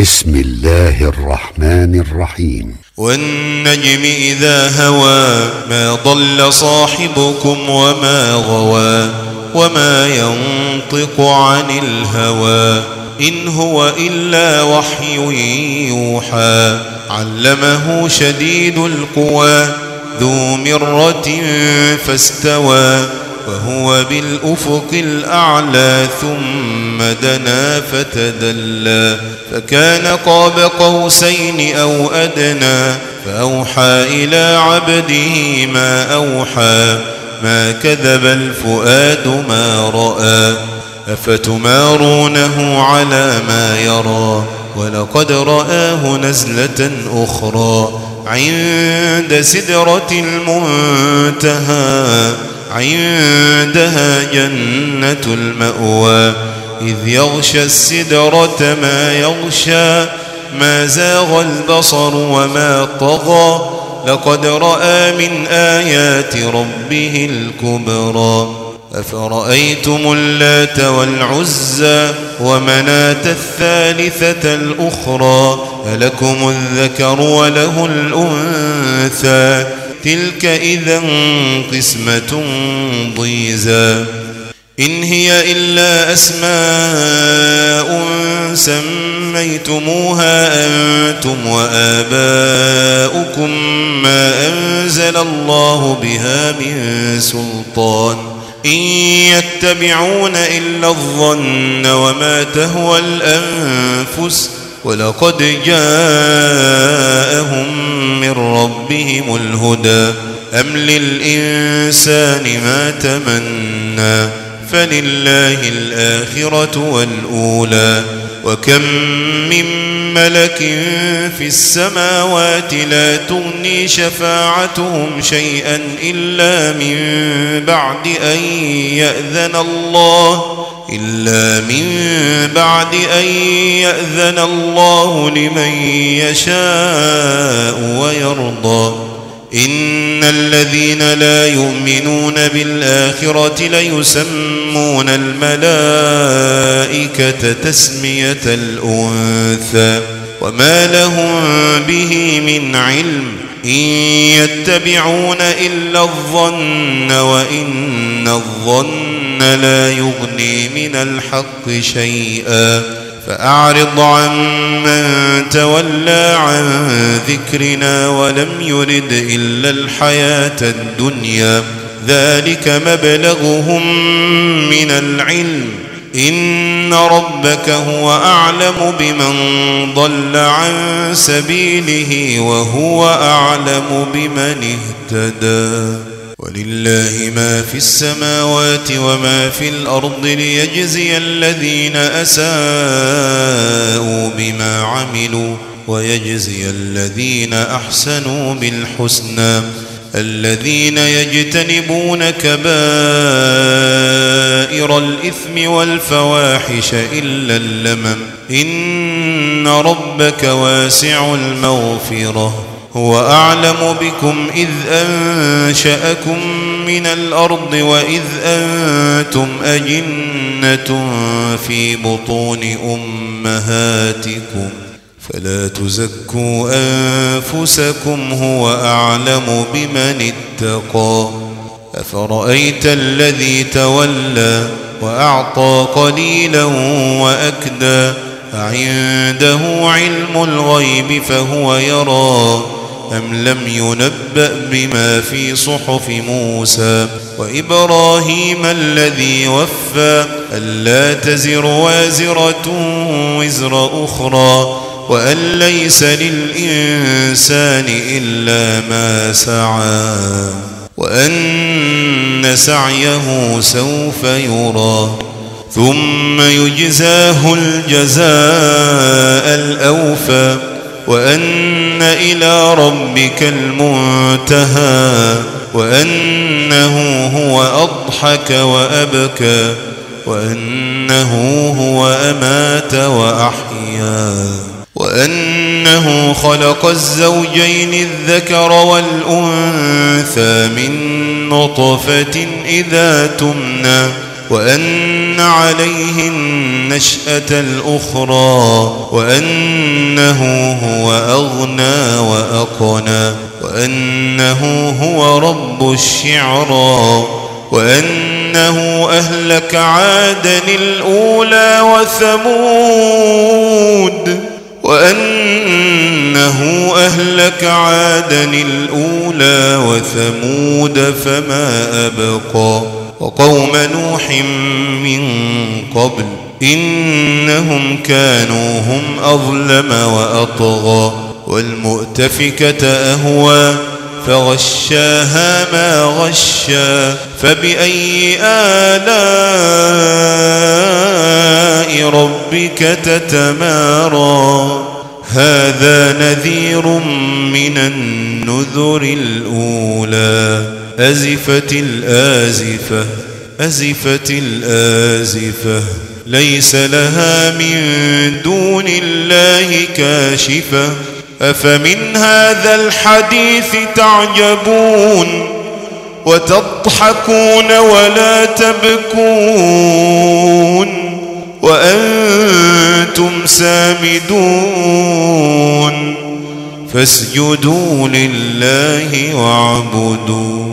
بسم الله الرحمن الرحيم. والنجم إذا هوى ما ضل صاحبكم وما غوى وما ينطق عن الهوى إن هو إلا وحي يوحى علمه شديد القوى ذو مرة فاستوى وهو بالأفق الأعلى ثم دنا فتدلى فكان قاب قوسين أو أدنى فأوحى إلى عبده ما أوحى ما كذب الفؤاد ما رأى أفتمارونه على ما يرى ولقد رآه نزلة أخرى عند سدرة المنتهى عندها جنة المأوى إذ يغشى السدرة ما يغشى ما زاغ البصر وما طغى لقد رأى من آيات ربه الكبرى أفرأيتم اللات والعزى ومناة الثالثة الأخرى ألكم الذكر وله الأنثى تلك إذا قسمة ضيزى إن هي إلا أسماء سميتموها أنتم وآباؤكم ما أنزل الله بها من سلطان إن يتبعون إلا الظن وما تهوى الأنفس ولقد جاءهم من ربهم الهدى أم للإنسان ما تمنى فلله الآخرة والأولى وكم من ملك في السماوات لا تغني شفاعتهم شيئا إلا من بعد أن يأذن الله لمن يشاء ويرضى إن الذين لا يؤمنون بالآخرة ليسمون الملائكة تسمية الأنثى وما لهم به من علم إن يتبعون إلا الظن وإن الظن لا يغني من الحق شيئا فأعرض عمن تولى عن ذكرنا ولم يرد إلا الحياة الدنيا ذلك مبلغهم من العلم إن ربك هو أعلم بمن ضل عن سبيله وهو أعلم بمن اهتدى ولله ما في السماوات وما في الأرض ليجزي الذين أساءوا بما عملوا ويجزي الذين أحسنوا بالحسنى الذين يجتنبون كبائر الإثم والفواحش إلا اللمم إن ربك واسع المغفرة هو أعلم بكم إذ أنشأكم من الأرض وإذ أنتم أجنة في بطون أمهاتكم فلا تزكوا أنفسكم هو أعلم بمن اتقى أفرأيت الذي تولى وأعطى قليلا وأكدى أعنده علم الغيب فهو يرى أم لم ينبأ بما في صحف موسى وإبراهيم الذي وفى ألا تزر وازرة وزر أخرى وأن ليس للإنسان إلا ما سعى وأن سعيه سوف يرى ثم يجزاه الجزاء الأوفى وأن إلى ربك المنتهى وأنه هو أضحك وأبكى وأنه هو أمات وأحيا وأنه خلق الزوجين الذكر والأنثى من نطفة إذا تمنى وأن عليه النشأة الأخرى وأنه هو أغنى وأقنى وأنه هو رب الشعرى وأنه أهلك عادا الأولى وثمود فما أبقى وقوم نوح من قبل إنهم كانوا هم أظلم وأطغى والمؤتفكة أهوى فغشاها ما غشا فبأي آلاء ربك تتمارى هذا نذير من النذر الأولى أزفت الآزفة ليس لها من دون الله كاشفة أفمن هذا الحديث تعجبون وتضحكون ولا تبكون وأنتم سامدون فاسجدوا لله واعبدوا